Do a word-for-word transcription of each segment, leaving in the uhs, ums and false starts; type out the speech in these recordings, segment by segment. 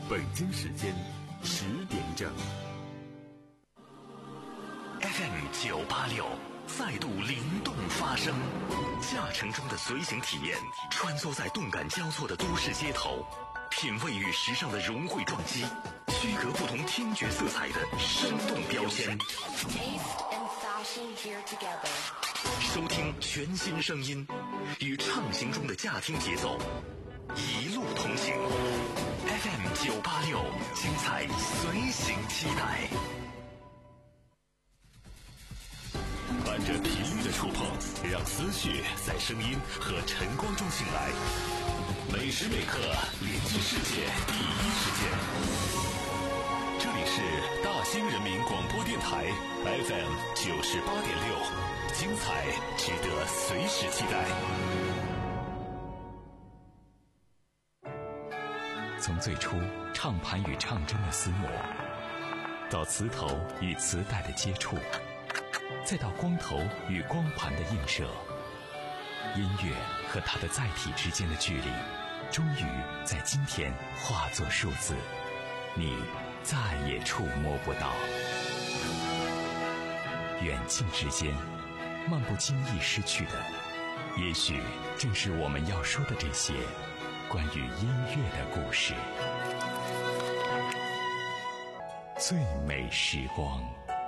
北京时间十点整。 F M 九八六再度灵动发声，驾乘中的随行体验，穿梭在动感交错的都市街头，品味与时尚的融汇撞击，区隔不同听觉色彩的生动标签。收听全新声音，与畅行中的驾听节奏，一路同行。F M 九八六，精彩随行期待。伴着频率的触碰，让思绪在声音和晨光中醒来。每时每刻连接世界第一时间。这里是大兴人民广播电台 F M 九十八点六，精彩值得随时期待。从最初唱盘与唱针的厮磨，到磁头与磁带的接触，再到光头与光盘的映射，音乐和它的载体之间的距离，终于在今天化作数字，你再也触摸不到。远近之间，漫不经意失去的，也许正是我们要说的这些关于音乐的故事。最美时光。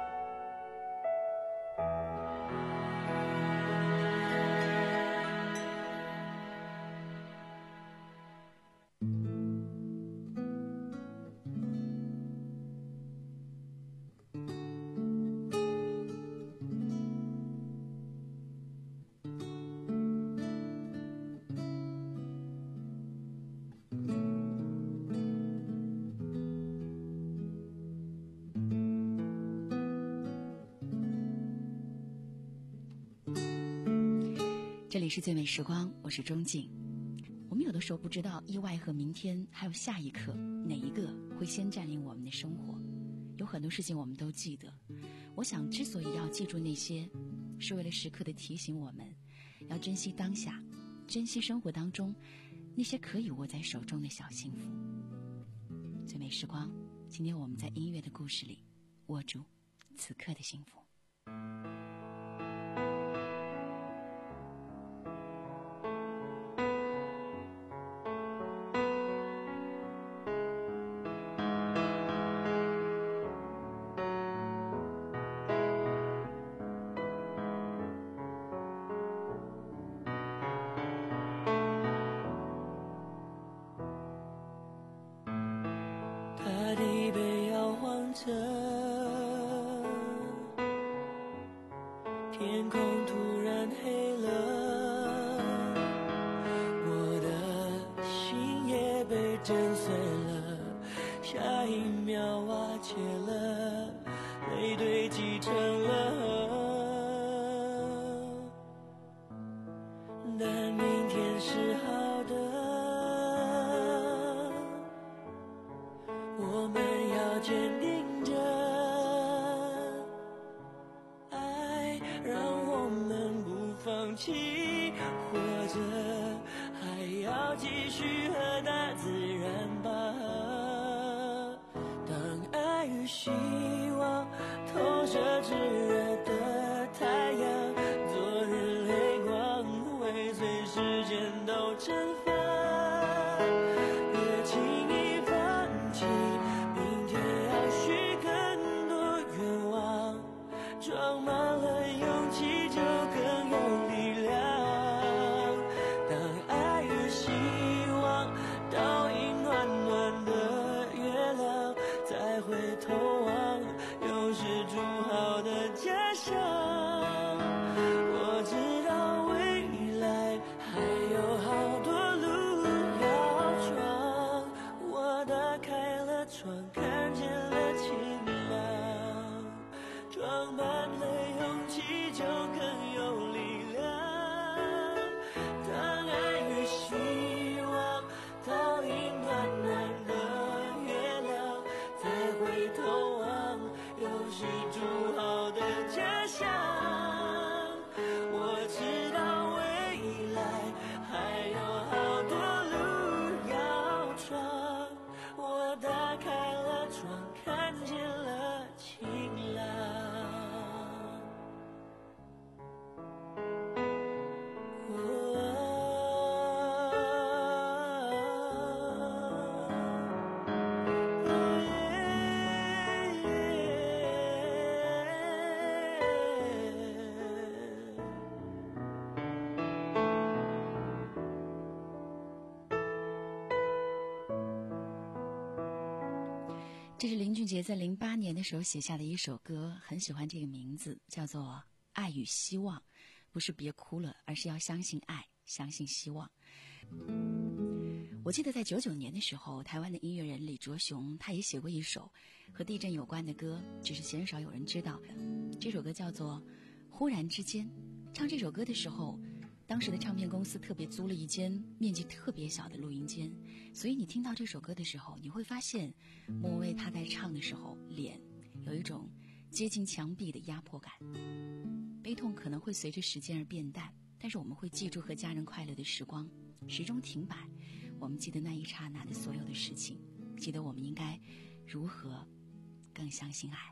这里是最美时光，我是钟静。我们有的时候不知道意外和明天还有下一刻哪一个会先占领我们的生活，有很多事情我们都记得。我想之所以要记住那些，是为了时刻的提醒我们要珍惜当下，珍惜生活当中那些可以握在手中的小幸福。最美时光，今天我们在音乐的故事里握住此刻的幸福。 天空突然黑了，我的心也被震碎了，下一秒瓦解了，泪堆积成了河。但明天是好的，我们要坚定着，放弃，或者还要继续和大自然拔河。当爱与希望投射炙热的太阳，昨日泪光会随时间都蒸发。别轻易放弃，明天要许更多愿望，装满了勇气就更有力量。当爱与希望倒映暖暖的月亮，再回头望，又是筑好的家乡。我知道未来还有好多路要闯，我打开了窗，看见了晴朗，装满了勇气就更有力量。当爱与希望倒映暖暖的月亮，再回头望，又是筑好的家乡。我知道未来还有好多路要闯，我我打开了窗，看见了晴朗。 这是林俊杰在零八年的时候写下的一首歌，很喜欢这个名字，叫做《爱与希望》，不是别哭了，而是要相信爱，相信希望。我记得在九九年的时候，台湾的音乐人李卓雄，他也写过一首和地震有关的歌，只是鲜少有人知道。这首歌叫做《忽然之间》。唱这首歌的时候，当时的唱片公司特别租了一间面积特别小的录音间，所以你听到这首歌的时候，你会发现莫文蔚她在唱的时候脸有一种接近墙壁的压迫感。悲痛可能会随着时间而变淡，但是我们会记住和家人快乐的时光，时钟停摆，我们记得那一刹那的所有的事情，记得我们应该如何更相信爱。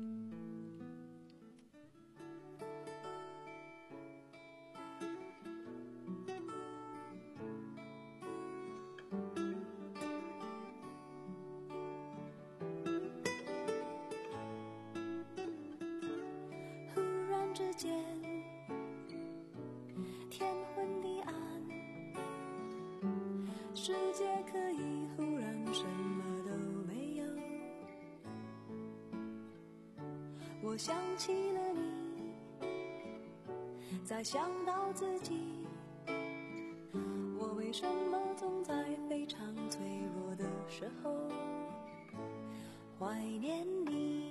之间天昏地暗，世界可以忽然什么都没有。我想起了你，再想到自己，我为什么总在非常脆弱的时候怀念你？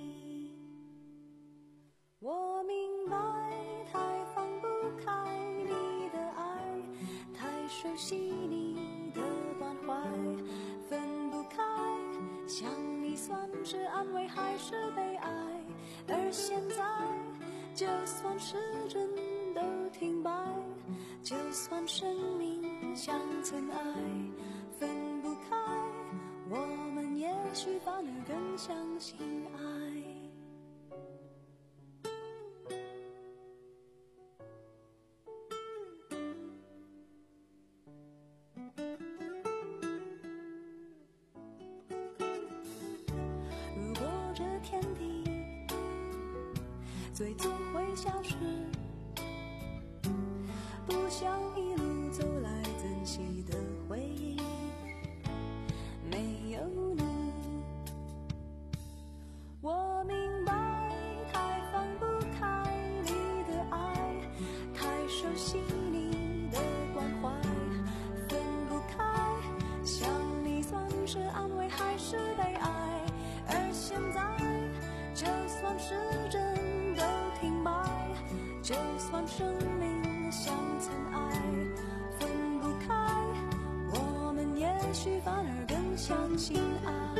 我明白，太放不开你的爱，太熟悉你的关怀，分不开，想你算是安慰还是悲哀？而现在，就算时针都停摆，就算生命像尘埃，分不开，我们也许反而更相信爱。最终会消失，不想一路走来珍惜的回忆没有你。我明白，太放不开你的爱，太熟悉你的关怀，分不开，想你算是安慰还是悲哀？而现在，就算时针停摆，就算生命像尘埃，分不开，我们也许反而更相信爱。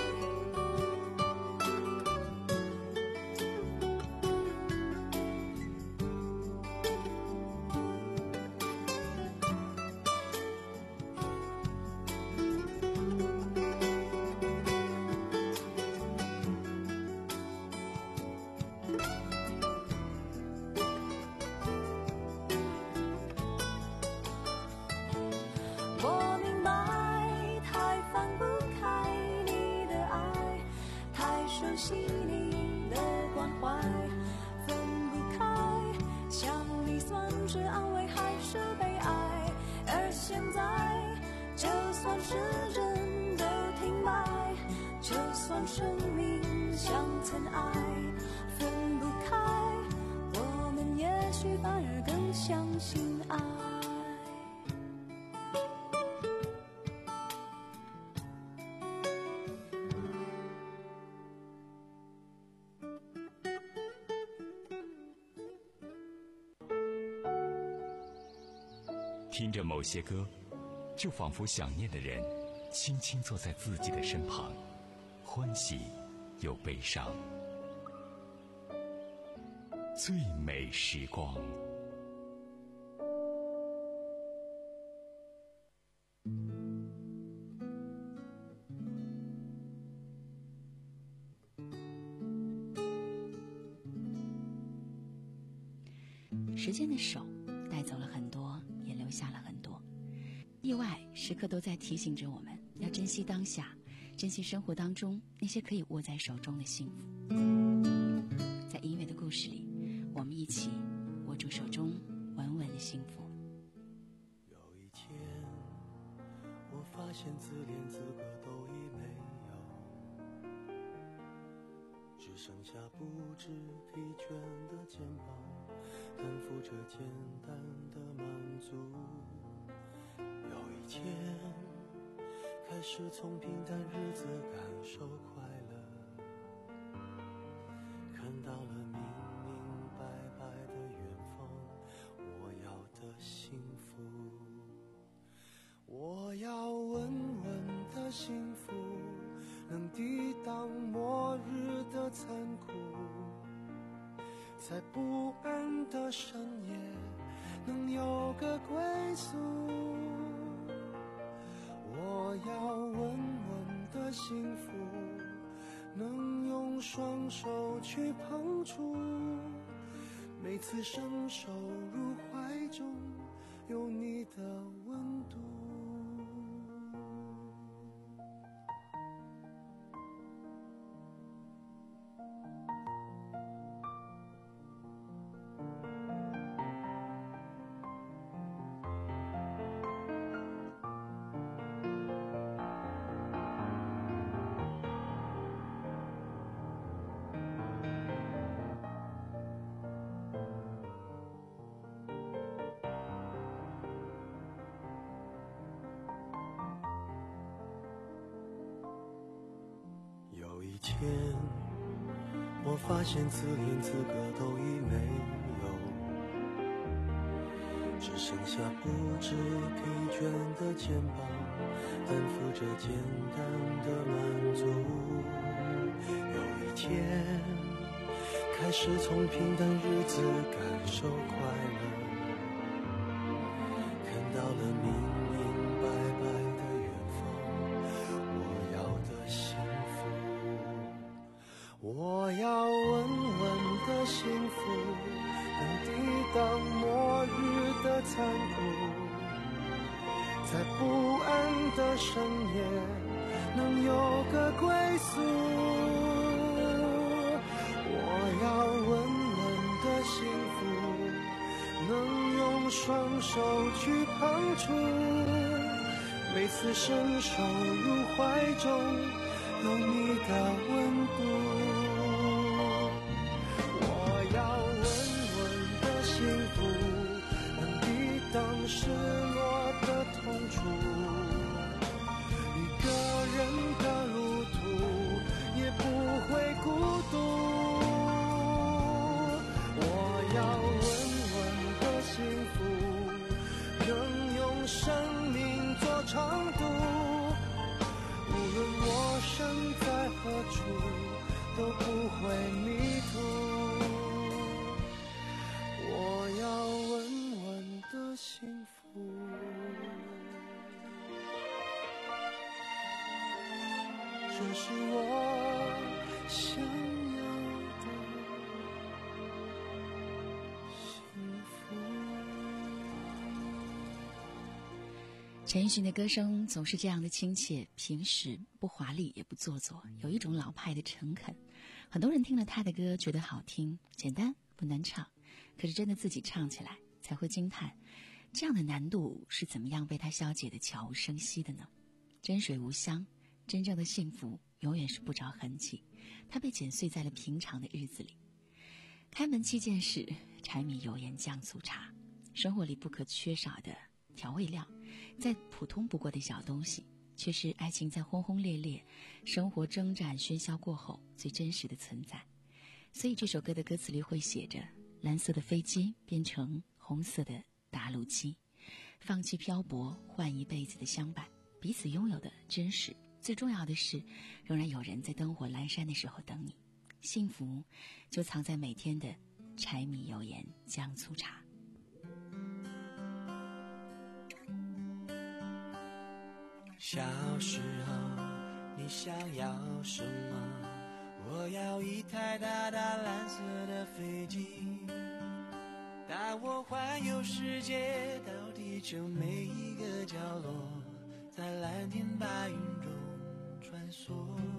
熟悉你的关怀，分不开，想你算是安慰还是悲哀？而现在，就算时针都停摆，就算生命像尘埃，分不开，我们也许反而更相信爱。 听着某些歌，就仿佛想念的人轻轻坐在自己的身旁，欢喜又悲伤。最美时光。 时间的手带走了很多，也留下了很多。意外时刻都在提醒着我们要珍惜当下，珍惜生活当中那些可以握在手中的幸福。在音乐的故事里，我们一起握住手中稳稳的幸福。 有一天我发现自怜资格都已没有，只剩下不知疲倦的肩膀，担负着简单的满足。有一天开始从平淡日子感受快乐，看到了明明白白的远方，我要的幸福。我要稳稳的幸福，能抵挡末日的残酷，在不安的深夜能有个归宿。我要稳稳的幸福，能用双手去碰触，每次伸手入怀中有你的温度。有一天我发现自怜资格都已没有，只剩下不知疲倦的肩膀，担负着简单的满足。有一天开始从平淡日子感受快乐，看到了明明白白的远方，我要的幸福。我要稳稳的幸福，能抵挡末日的残酷，在不安的深夜能有个归宿。我要稳稳的幸福，能用双手去碰触，每次伸手入怀中有你的温度。我要稳稳的幸福，能抵挡失落的痛楚，一个人的路途也不会孤独。我要稳稳的幸福，能用生命做长度，无论我身在何处都不会迷途。我要稳稳的幸福，这是我想要的幸福。 陈奕迅的歌声总是这样的亲切平实，不华丽也不做作，有一种老派的诚恳。很多人听了他的歌觉得好听，简单不难唱，可是真的自己唱起来才会惊叹，这样的难度是怎么样被他消解的悄无声息的呢？真水无香，真正的幸福永远是不着痕迹，它被剪碎在了平常的日子里。开门七件事，柴米油盐酱醋茶，生活里不可缺少的调味料，再普通不过的小东西，却是爱情在轰轰烈烈生活征战喧嚣过后最真实的存在。所以这首歌的歌词里会写着，蓝色的飞机变成红色的打卤鸡，放弃漂泊换一辈子的相伴，彼此拥有的真实，最重要的是仍然有人在灯火阑珊的时候等你。幸福就藏在每天的柴米油盐酱醋茶。 小时候你想要什么？我要一台大大蓝色的飞机，大带我环游世界，到地球每一个角落，在蓝天白云中穿梭。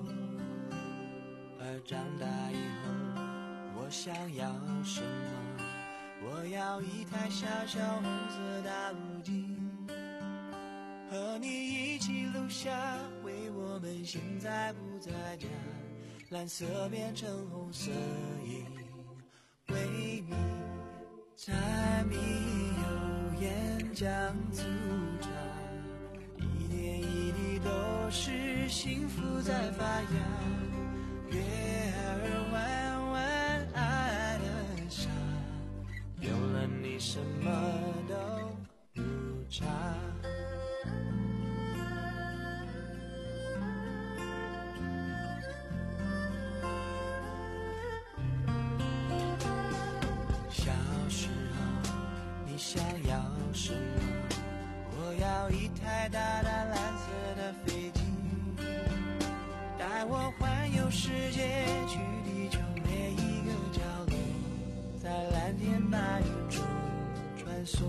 而长大以后，我想要什么？我要一台小小红色大陆机，和你一起录下为我们现在不在家，蓝色变成红色因为你柴米油盐酱醋茶，一点一滴都是幸福在发芽，月儿弯弯爱的傻，有了你什么都不差。小时候你想要什么？我要一台大大蓝色的飞机，带我环游世界，去地球每一个角落，在蓝天白云中穿梭。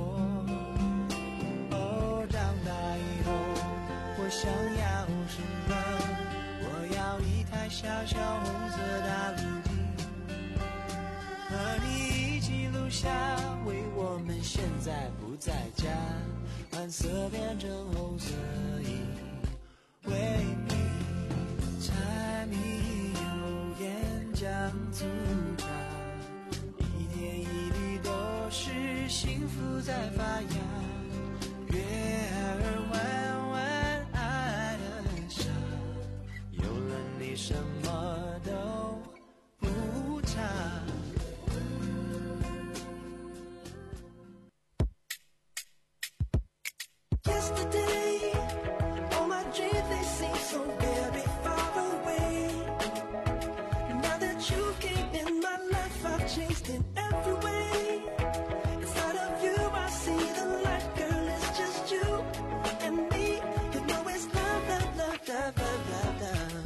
哦，长大以后我想要什么？我要一台小小红色大陆机，和你一起录下为我们现在不在家，蓝色变成红色因为你柴米油盐酱醋茶，一点一滴都是幸福在发芽，月儿弯弯爱的傻，有了你什么都不差。Yesterday, all my dreams they seem so very far away. Now that you came in my life, I've changed in every way. Inside of you, I see the light, girl. It's just you and me. You know it's love, love, love, love, love, love.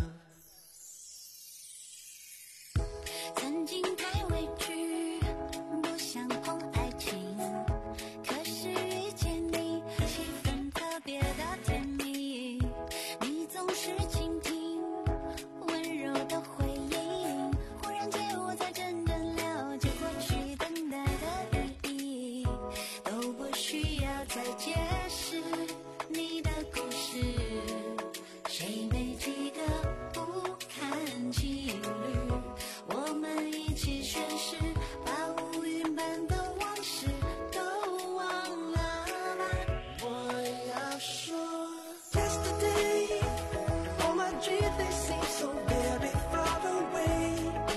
曾经太委屈，不想碰爱情，可是遇见你，气氛特别的甜蜜。你总是倾听，温柔的回应，忽然间我才真正了解过去等待的意义，都不需要再解释你的故事，谁没几个不看情侣，我们一起宣誓，把乌云般的往事都忘了吧。 我要说 Yesterday, all my dreams they seem so very far away.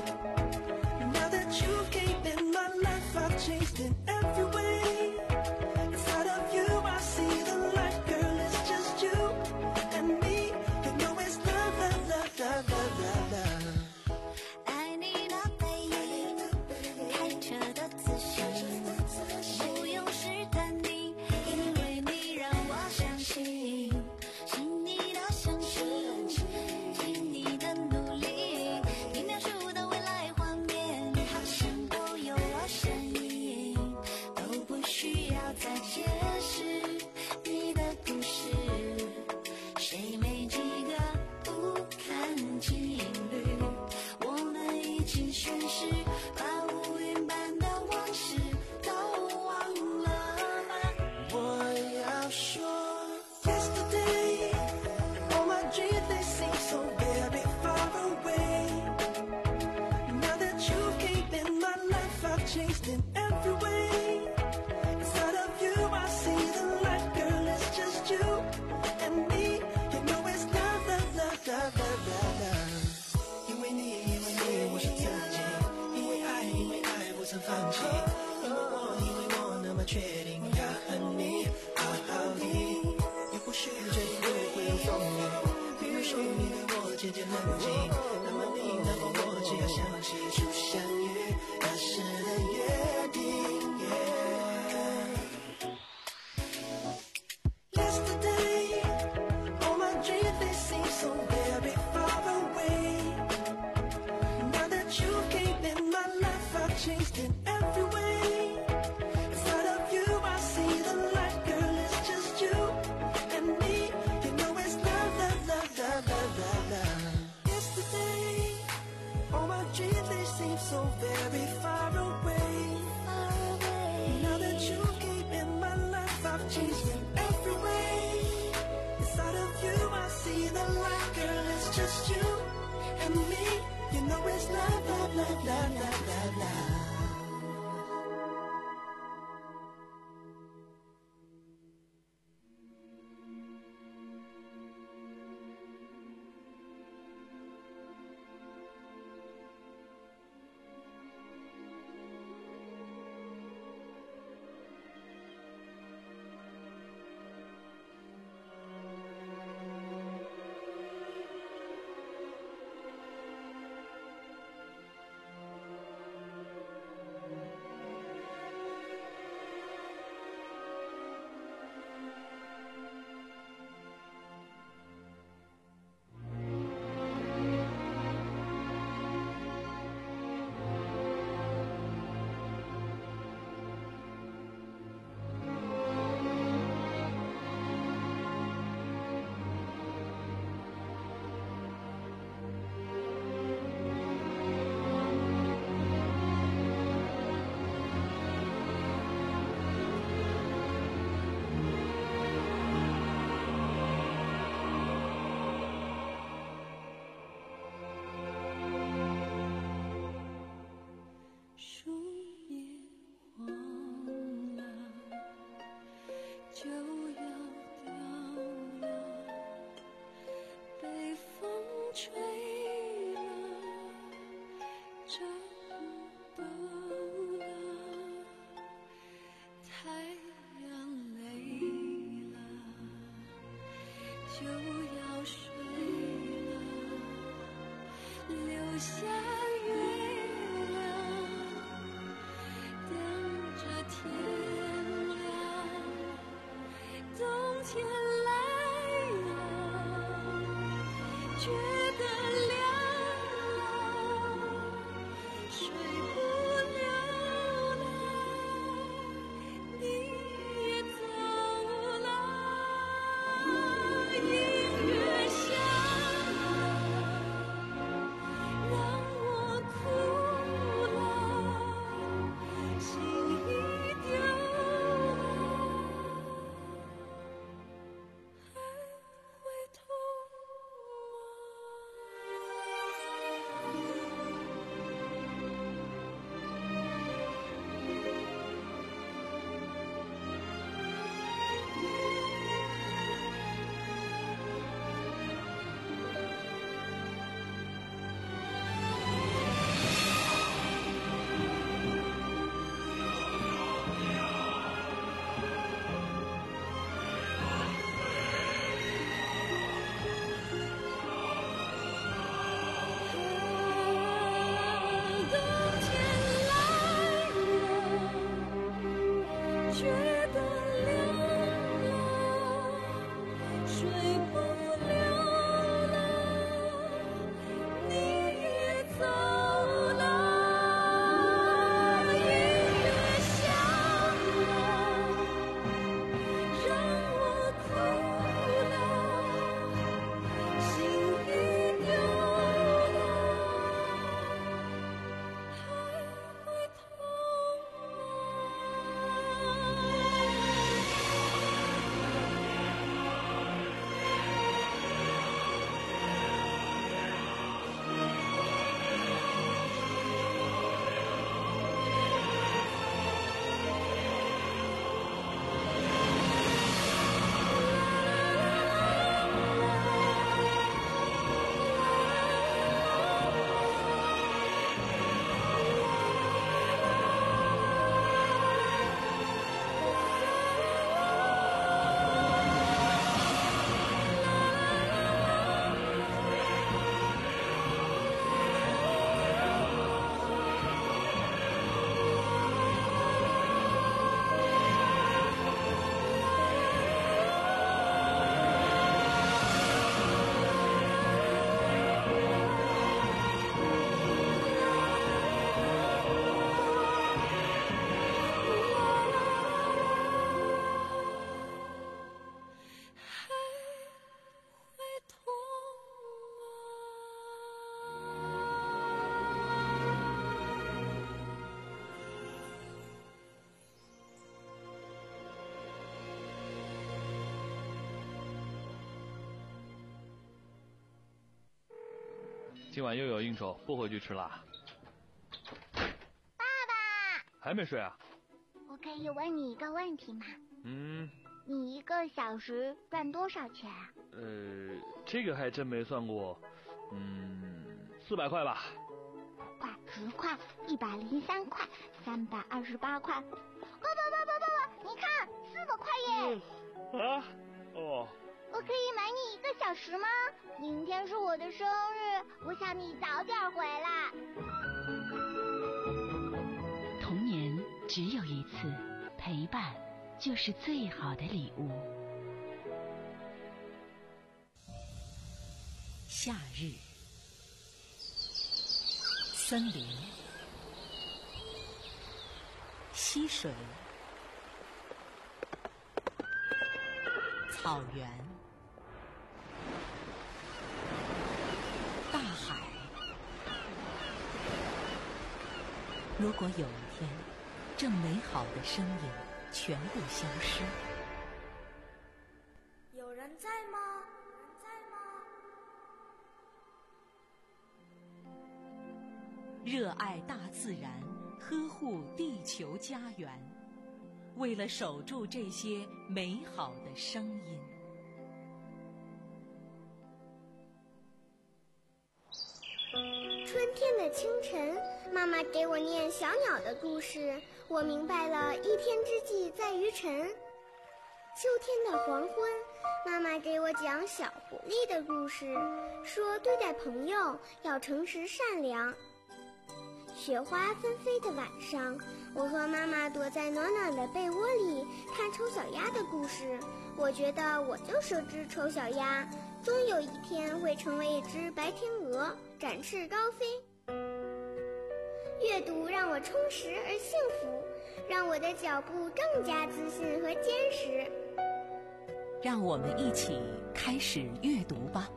Now that you came in my life, I've changed in every way. Inside of you, I see the light, girl. It's just you and me. You know it's love, love, love, love, love, love, love. 爱你的背影，开车的自信，不用试探你，因为你让我相信，信你的相信，尽你的努力，你描述的未来画面，好像都有我身影，都不需要再解释你的故事，谁没几个不看情侣，我们一起宣誓，把乌云般的往事都忘了吧。 我要说 Yesterday, all my dreams they seem so very far away. Now that you came in my life, I've changed in every way. Inside of you, I see the light, girl. It's just you and me. You know it's love, love, love, love, love, love, love. 因为你，因为你，我是自己。因为爱，因为爱，不曾放弃。因为我，因为我那么确定要和你好好的。也或许这一路会有风雨，比如说你对我渐渐冷静，那么你能否我只要想起初相遇那时的约定。Yesterday, all my dreams they seem so very far away. Now that you came in my life, I've changed in every way. just you and me. You know it's love, love, love, love, love, love, love. 今晚又有应酬，不回去吃啦。 爸爸， 还没睡啊？ 我可以问你一个问题吗？ 嗯。 你一个小时赚多少钱啊？ 呃，这个还真没算过。嗯，四百块吧。 块、十块、一百零三块、三百二十八块。爸爸爸爸爸爸，你看，四百块耶！ 嗯、啊？哦。 我可以买你一个小时吗？明天是我的生日，我想你早点回来。 童年只有一次，陪伴就是最好的礼物。夏日，森林，溪水，草原，大海。如果有一天，这美好的声音全部消失， 有人在吗？有人在吗？ 热爱大自然，呵护地球家园，为了守住这些美好的声音。 春天的清晨，妈妈给我念小鸟的故事，我明白了一天之计在于晨。秋天的黄昏，妈妈给我讲小狐狸的故事，说对待朋友要诚实善良。雪花纷飞的晚上，我和妈妈躲在暖暖的被窝里看丑小鸭的故事，我觉得我就是只丑小鸭，终有一天会成为一只白天鹅，展翅高飞。阅读让我充实而幸福，让我的脚步更加自信和坚实。 让我们一起开始阅读吧。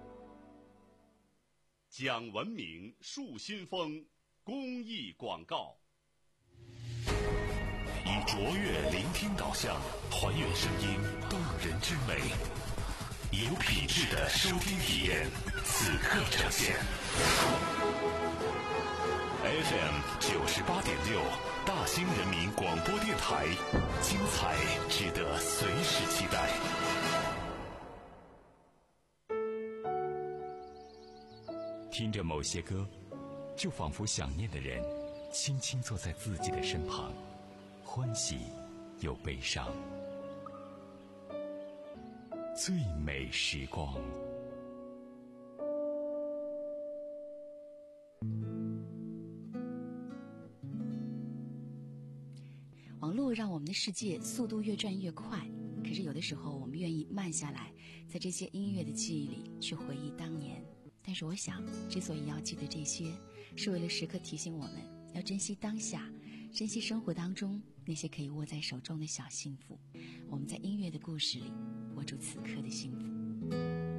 讲文明树新风公益广告。 以卓越聆听导向，还原声音动人之美，有品质的收听体验，此刻呈现。F M 九十八点六，大兴人民广播电台，精彩值得随时期待。听着某些歌，就仿佛想念的人轻轻坐在自己的身旁，欢喜又悲伤。最美时光。 网络让我们的世界速度越转越快，可是有的时候我们愿意慢下来，在这些音乐的记忆里去回忆当年。但是我想，之所以要记得这些，是为了时刻提醒我们要珍惜当下，珍惜生活当中那些可以握在手中的小幸福。我们在音乐的故事里握住此刻的幸福。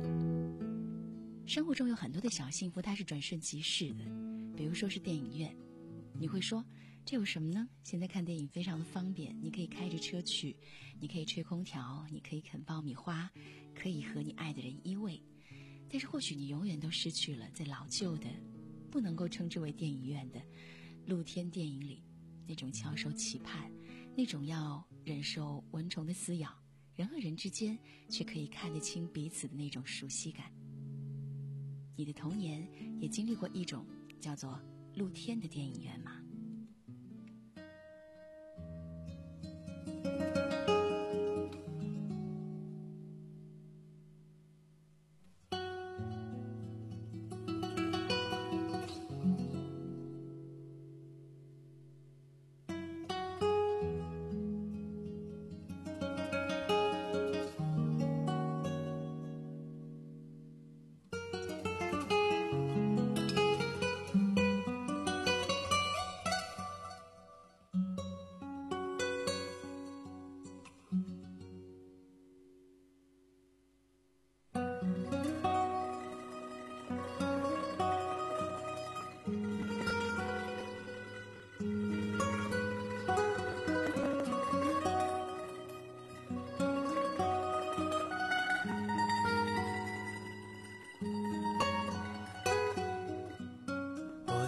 生活中有很多的小幸福，它是转瞬即逝的，比如说是电影院。你会说这有什么呢？现在看电影非常的方便，你可以开着车去，你可以吹空调，你可以啃爆米花，可以和你爱的人依偎。但是或许你永远都失去了在老旧的不能够称之为电影院的露天电影里那种翘首企盼，那种要忍受蚊虫的撕咬，人和人之间却可以看得清彼此的那种熟悉感。你的童年也经历过一种叫做露天的电影院吗？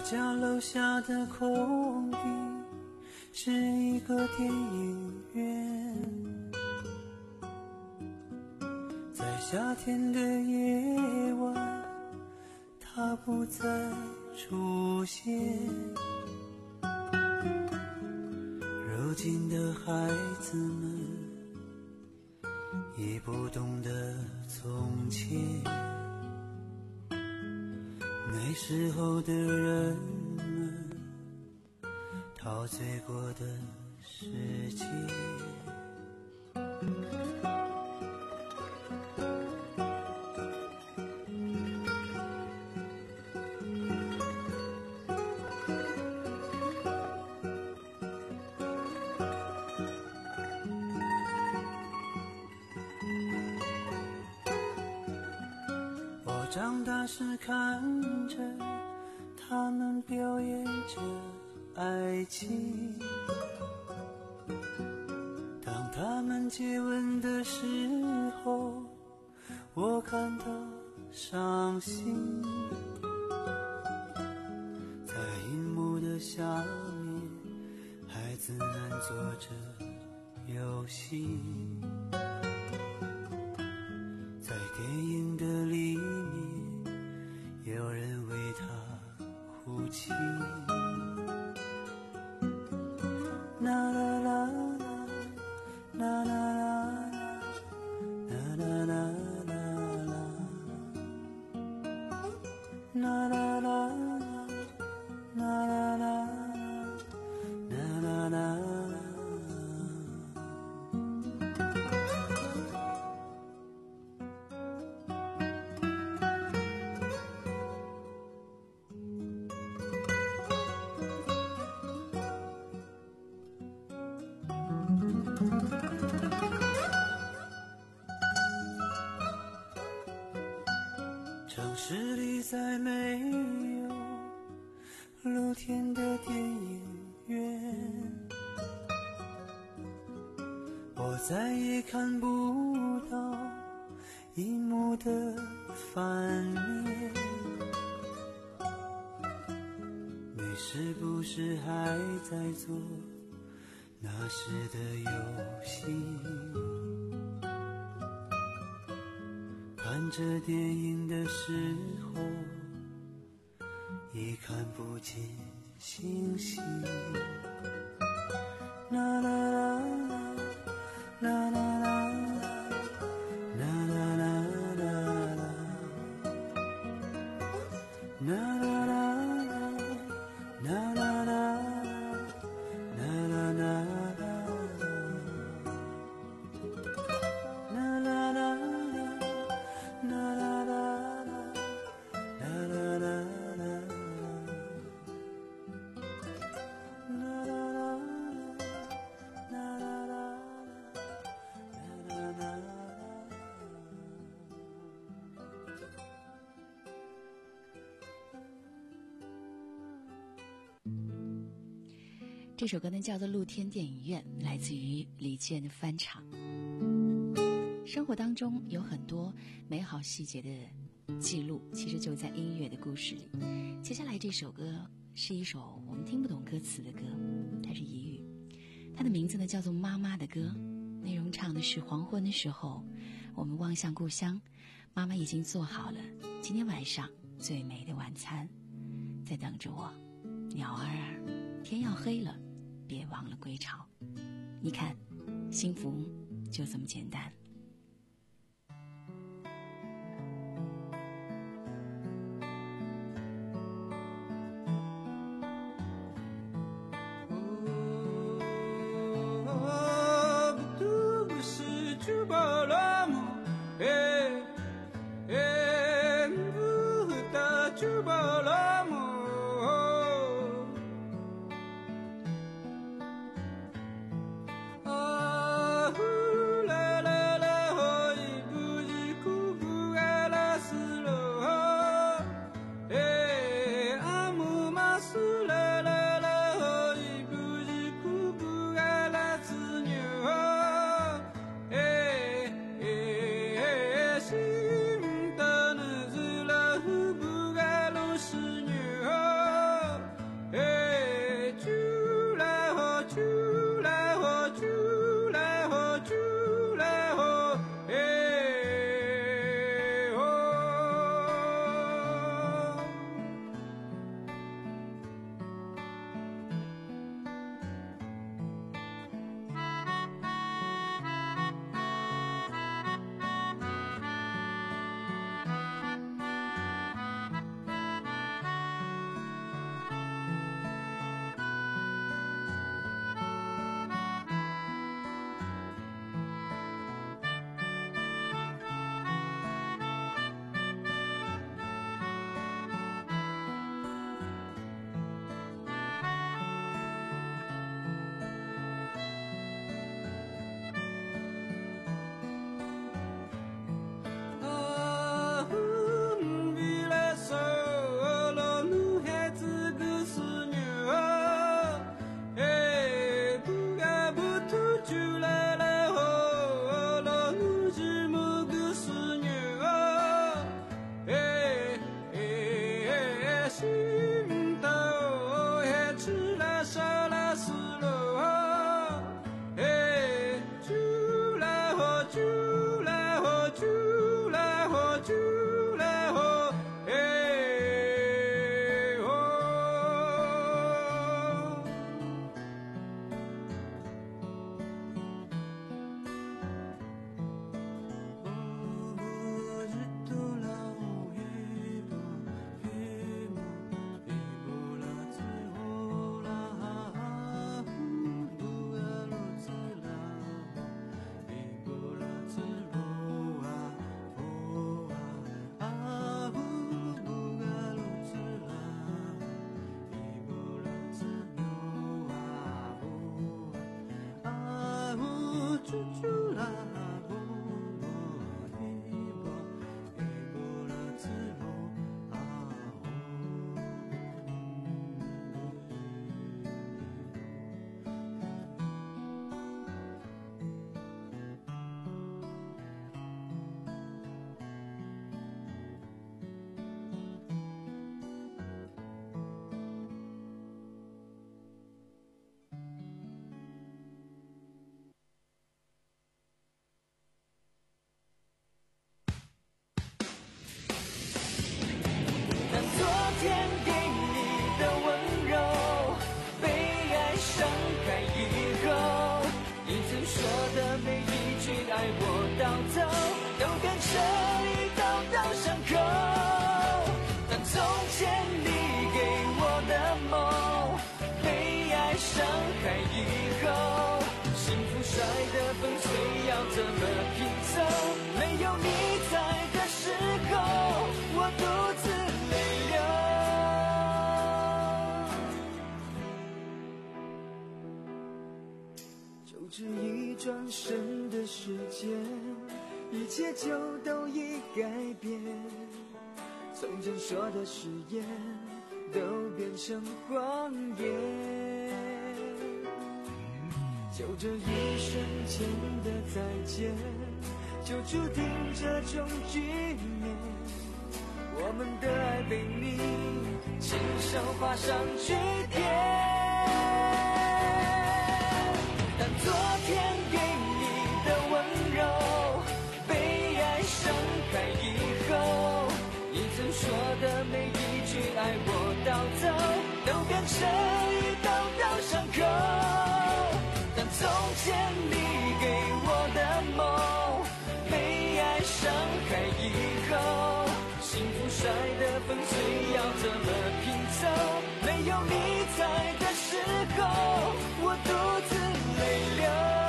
家楼下的空地是一个电影院，在夏天的夜晚，它不再出现。如今的孩子们已不懂得从前，那时候的人们陶醉过的世界。我长大时看着他们表演着爱情，当他们接吻的时候，我感到伤心。在荧幕的下面，孩子们做着游戏，在电影的里面，有人为他哭泣。啦啦啦啦啦啦啦啦啦啦啦啦啦啦啦啦啦啦。城市里再没有露天的电影院，我再也看不到荧幕的反面。你是不是还在做那时的游戏？看着电影的时候，已看不见星星。啦啦啦啦啦啦啦啦啦啦啦啦啦啦啦啦啦啦。 这首歌呢叫做《露天电影院》，来自于李健的翻唱。生活当中有很多美好细节的记录，其实就在音乐的故事里。接下来这首歌是一首我们听不懂歌词的歌，它是彝语，它的名字呢叫做《妈妈的歌》，内容唱的是黄昏的时候，我们望向故乡，妈妈已经做好了今天晚上最美的晚餐，在等着我。鸟儿儿，天要黑了，别忘了归巢。你看，幸福就这么简单。 la la 天给你的温柔，被爱伤害以后，你曾说的每一句爱我到头，都变成一道道伤口。但从前你给我的梦，被爱伤害以后，幸福摔得粉碎，要怎么拼凑？没有你在的时候，我独自泪流。就这一转身的时间，一切就都已改变。从前说的誓言，都变成谎言。就这一瞬间的再见，就注定这种局面。我们的爱被你亲手画上句点。但昨天给你的温柔，被爱伤害以后，你曾说的每一句爱我到头，都变成一道道伤口。但从前你给我的梦，被爱伤害以后，幸福摔得粉碎，要怎么拼凑？没有你在的时候，我独自泪流。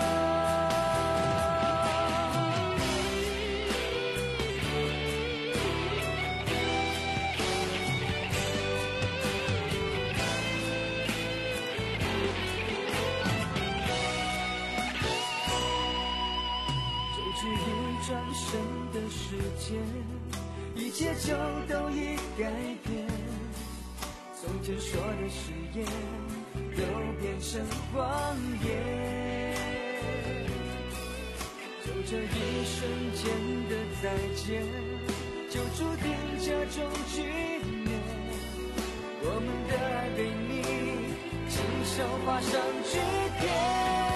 转身的时间，一切就都已改变。从前说的誓言，都变成谎言。就这一瞬间的再见，就注定这种局面。我们的爱被你亲手画上句点。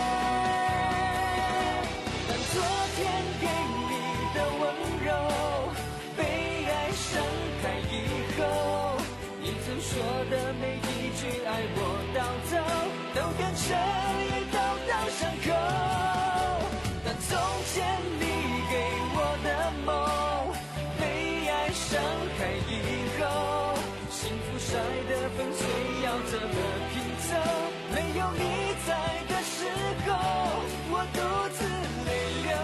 昨天给你的温柔，被爱伤害以后，你曾说的每一句爱我到头，都变成一道道伤口。但从前你给我的梦，被爱伤害以后，幸福摔得粉碎，要怎么拼凑？没有你在的时候，我独自泪流。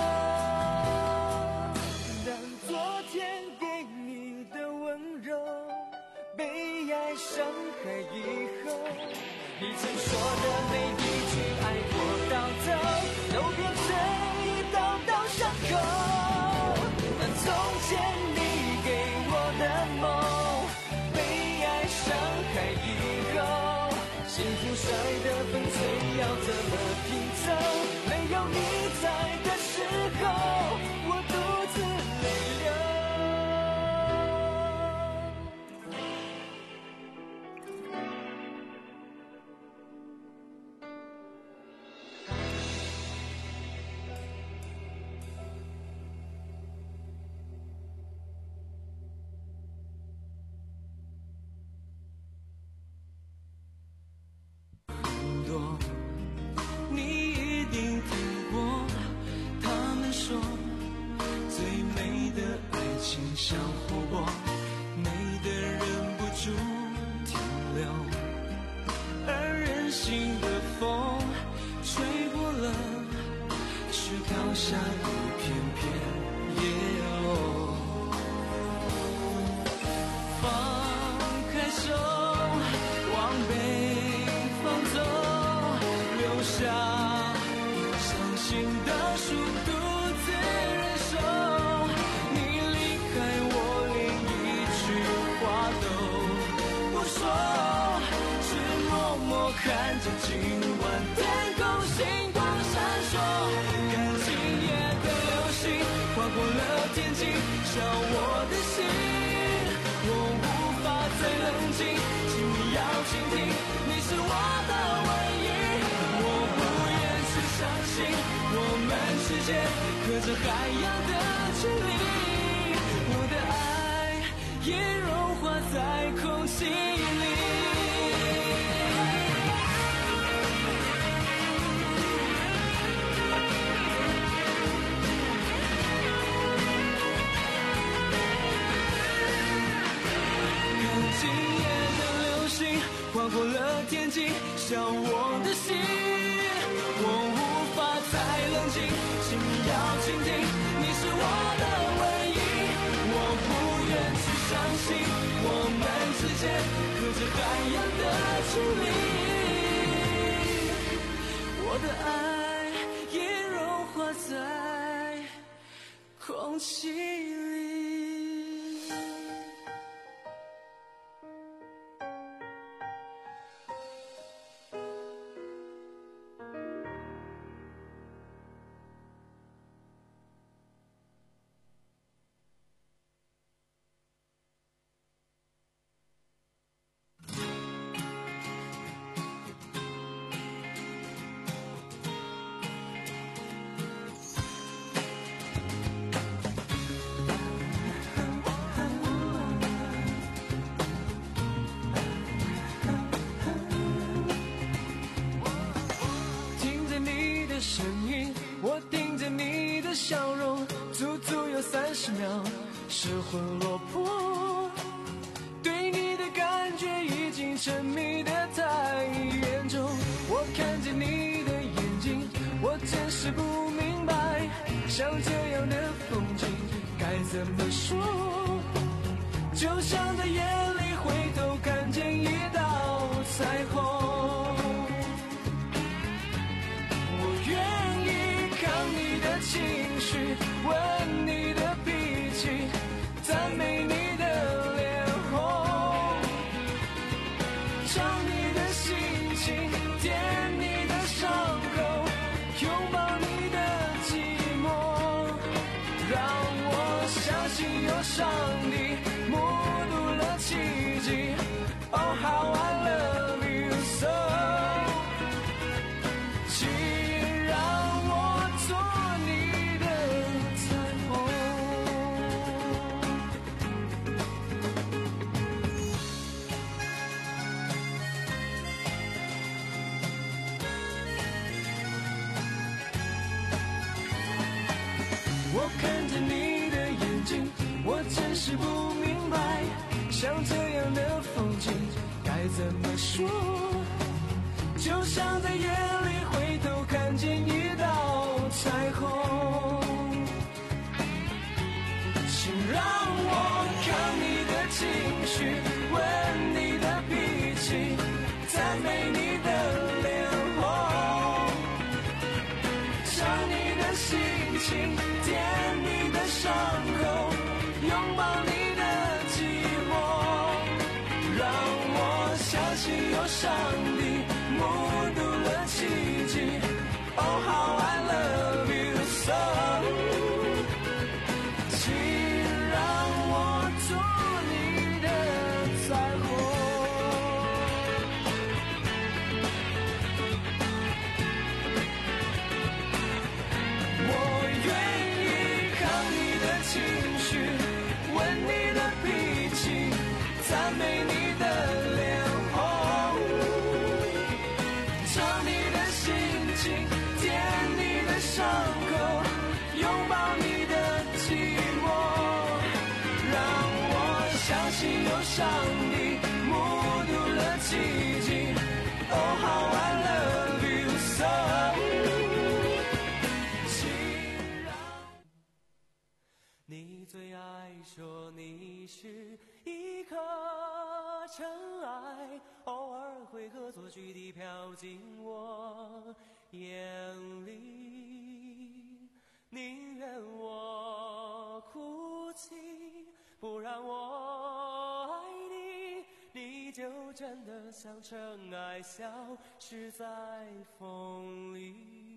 但昨天给你的温柔，被爱伤害以后，你曾说的每一句爱我到头，都变成一道道伤口。但从前你给我的梦，被爱伤害以后，幸福摔得粉碎，要怎么拼凑？没有你在的时候，我独自泪流。很多你一定听过，他们说最美的爱情像火锅，美的忍不住停留，而任性的风吹过了，却掉下一片片叶落。放开手，往北方走，留下伤心的树独自忍受。你离开我，连一句话都不说，只默默看着今晚天空星光闪烁，看今夜的流星划过了天际，照我的心，我无法再冷静，请你要倾听，你是我的唯一。我不愿去相信，我们之间隔着海洋的距离，我的爱也融化在气里。看今夜的流星划过了天际，像我的心，我无法再冷静，请你要倾听，你是我的唯一，我不愿去相信我们之间隔着海洋的距离，我的爱已融化在空气里。声音，我听见你的笑容，足足有三十秒，失魂落魄。对你的感觉已经沉迷得太严重，我看见你的眼睛，我真是不明白，像这样的风景该怎么说？就像在夜里回头看见一道彩虹。情绪，闻你的脾气，赞美你的脸红，唱你的心情，舔你的伤口，拥抱你的寂寞，让我相信有上帝目睹了奇迹。Oh how I love you so。我看着你的眼睛，我真是不明白，像这样的风景该怎么说？就像在夜里回头看见一道彩虹，请让我看你的情绪，闻你的脾气，赞美你的脸红，唱你的心情，舔你的伤口，拥抱你的寂寞，让我相信有上帝目睹了奇迹。Oh how I love you so。 请让我做你的彩虹，我愿意扛你的情绪，闻你的脾气，赞美你的脸红，唱你的心情，舔你的伤口，拥抱你的寂寞，让我相信有上帝目睹了奇迹。Oh how I love you so。 请让你最爱说你是一颗尘埃，偶尔会恶作剧地飘进我眼里，宁愿我哭泣，不让我爱你，你就真的像尘埃消失在风里。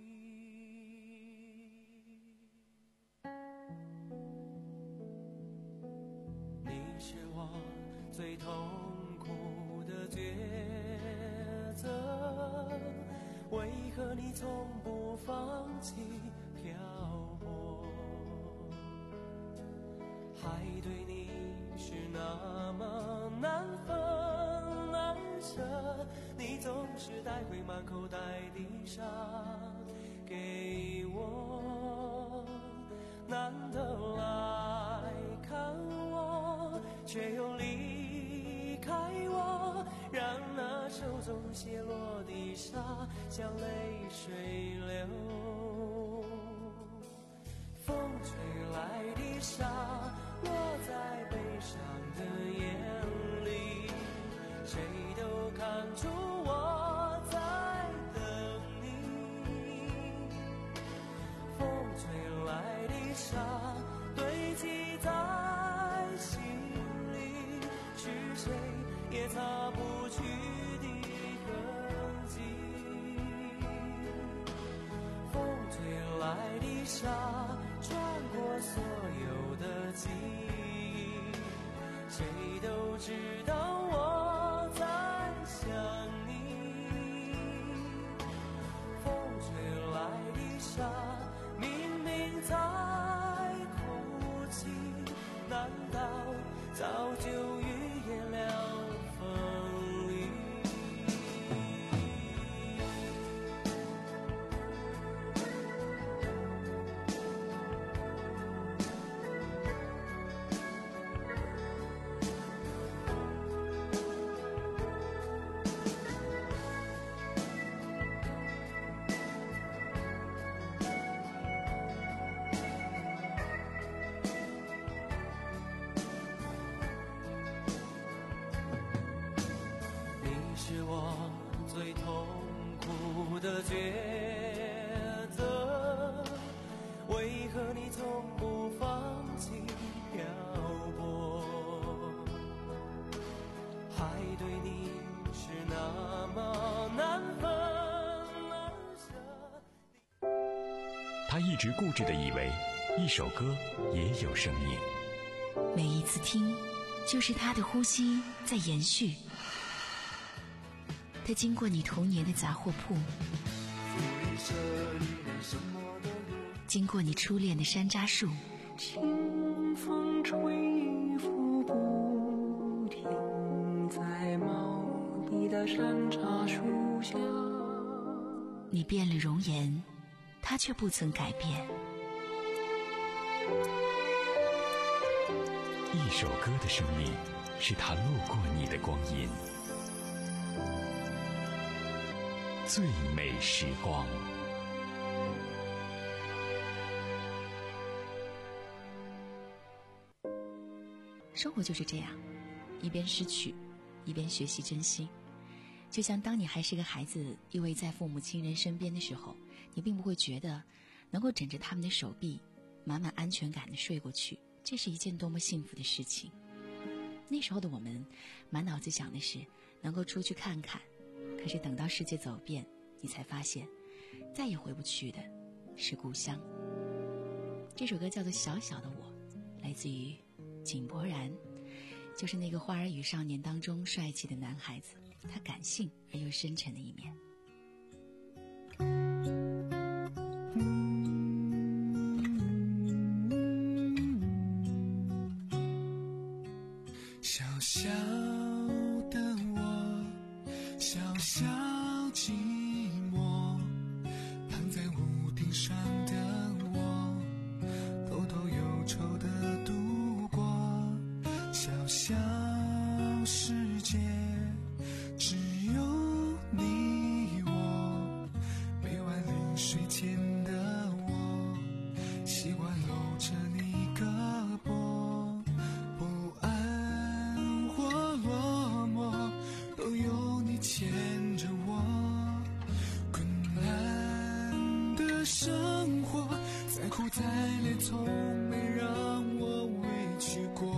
你是我最痛苦的抉择，为何你从不放弃漂泊？海对你是那么难分， 时带回满口袋的沙给我，难得来看我，却又离开我，让那手中泻落的沙像泪水流。风吹来的沙落在悲伤的眼里，谁都看出我在等你。风吹来的沙堆积在心里，是谁也擦不去的痕迹。风吹来的沙穿过所有的记忆，谁都知道我在想你。风吹来的沙明明在哭泣，难道早就预言了分离？是我最痛苦的抉择，为何你从不放弃漂泊？海对你是那么难分难舍。 他一直固执地以为一首歌也有生命， 每一次听就是他的呼吸在延续。它经过你童年的杂货铺，经过你初恋的山楂树， 清风吹拂不停，在茂密的山楂树下。 你变了容颜，它却不曾改变。 一首歌的生命，是它路过你的光阴。最美时光。 生活就是这样，一边失去，一边学习珍惜。就像当你还是个孩子，依偎在父母亲人身边的时候，你并不会觉得能够枕着他们的手臂，满满安全感的睡过去，这是一件多么幸福的事情。那时候的我们，满脑子想的是能够出去看看。可是等到世界走遍，你才发现再也回不去的是故乡。这首歌叫做《小小的我》，来自于井柏然，就是那个花儿与少年当中帅气的男孩子，他感性而又深沉的一面。 小小的我，小小寂寞，躺在屋顶上的我，偷偷忧愁的度过。小小世界，只有你我，每晚临睡前的我，习惯搂着你胳膊，不安或落寞，都有你牵着我。困难的生活，再苦再累，从没让我委屈过。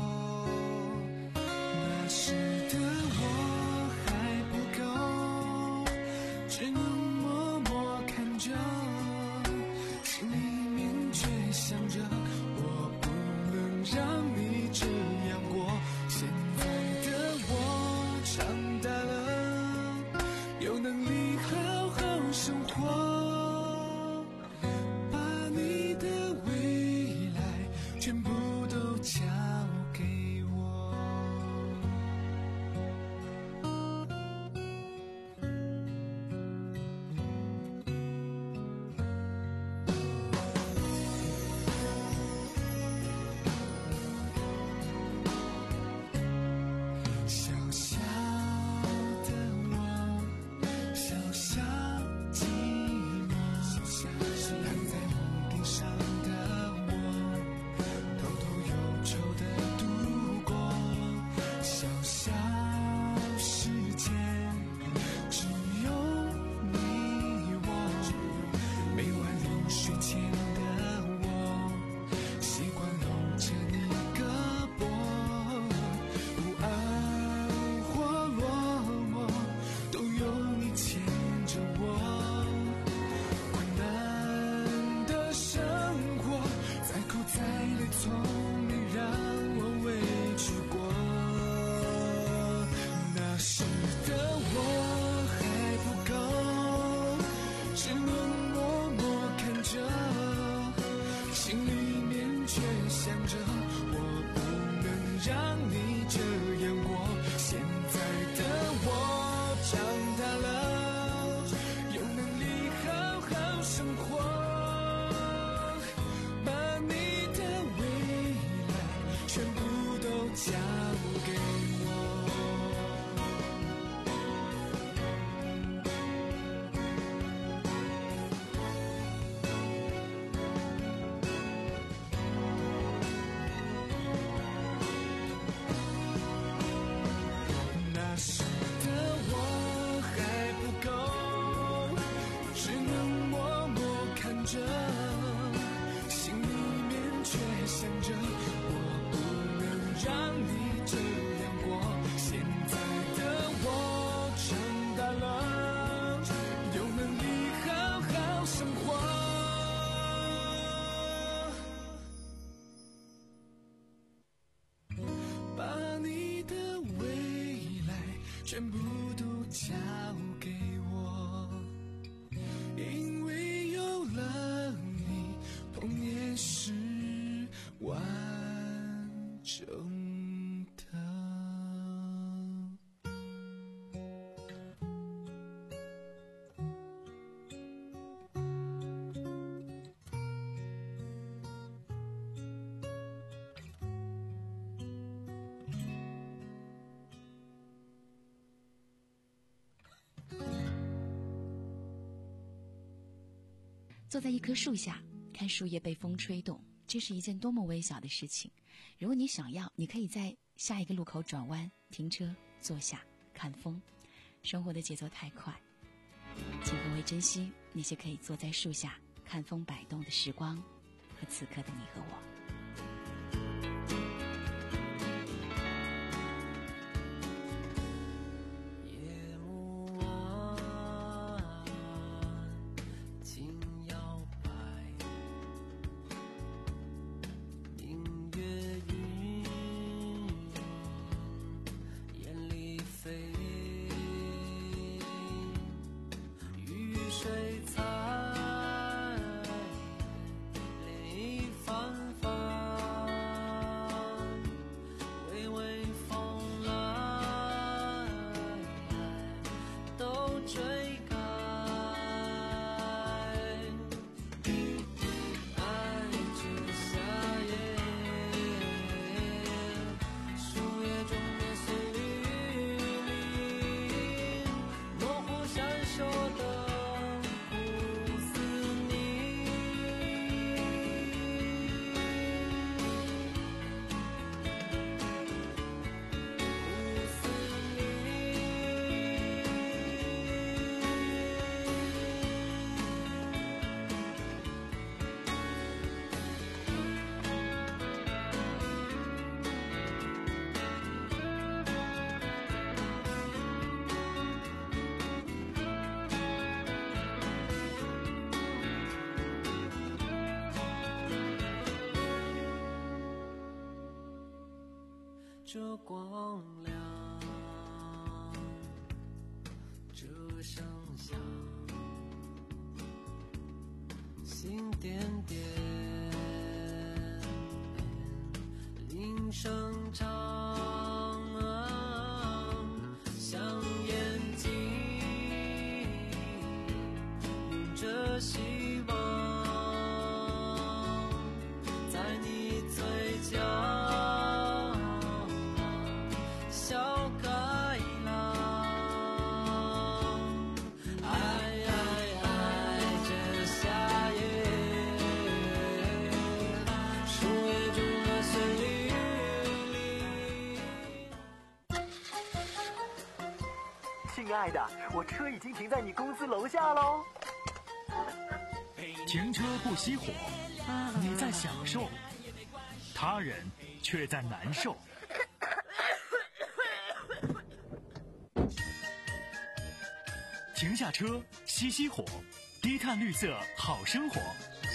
那时的我还不够，只能默默看着，心里面却想着，我不能让你这样过。现在的我长大了，有能力好好生活，把你的未来全部都交给我。 全部都交给我，因为有了你，童年是完整的。 坐在一棵树下，看树叶被风吹动，这是一件多么微小的事情。如果你想要，你可以在下一个路口转弯，停车，坐下，看风。生活的节奏太快，请各位珍惜那些可以坐在树下看风摆动的时光，和此刻的你和我。 这光亮，这声响，心点点，铃声长，像眼睛拥着希望，在你嘴角小改良，爱爱爱这夏夜，树叶中的旋律里。 亲爱的，我车已经停在你公司楼下喽。 停车不熄火，你在享受，他人却在难受。停下车，熄熄火，低碳绿色好生活。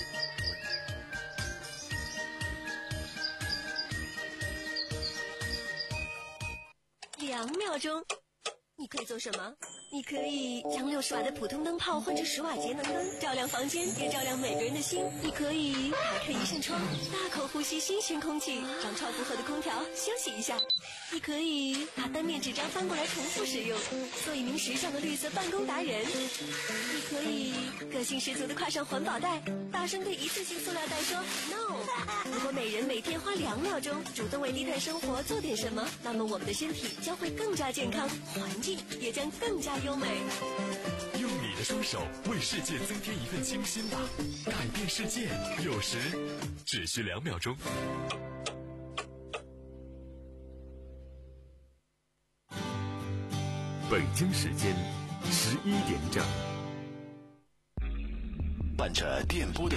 两秒钟，你可以做什么？你可以将六十瓦的普通灯泡换成十瓦节能灯，照亮房间，也照亮每个人的心。你可以打开一扇窗，大口呼吸新鲜空气，让超负荷的空调休息一下。你可以把单面纸张翻过来重复使用，做一名时尚的绿色办公达人。你可以个性十足的挎上环保袋，大声对一次性塑料袋说 no。 如果每人每天花两秒钟主动为低碳生活做点什么，那么我们的身体将会更加健康，环境也将更加优美。 用你的双手为世界增添一份清新吧，改变世界有时只需两秒钟。北京时间十一点整， 伴着电波的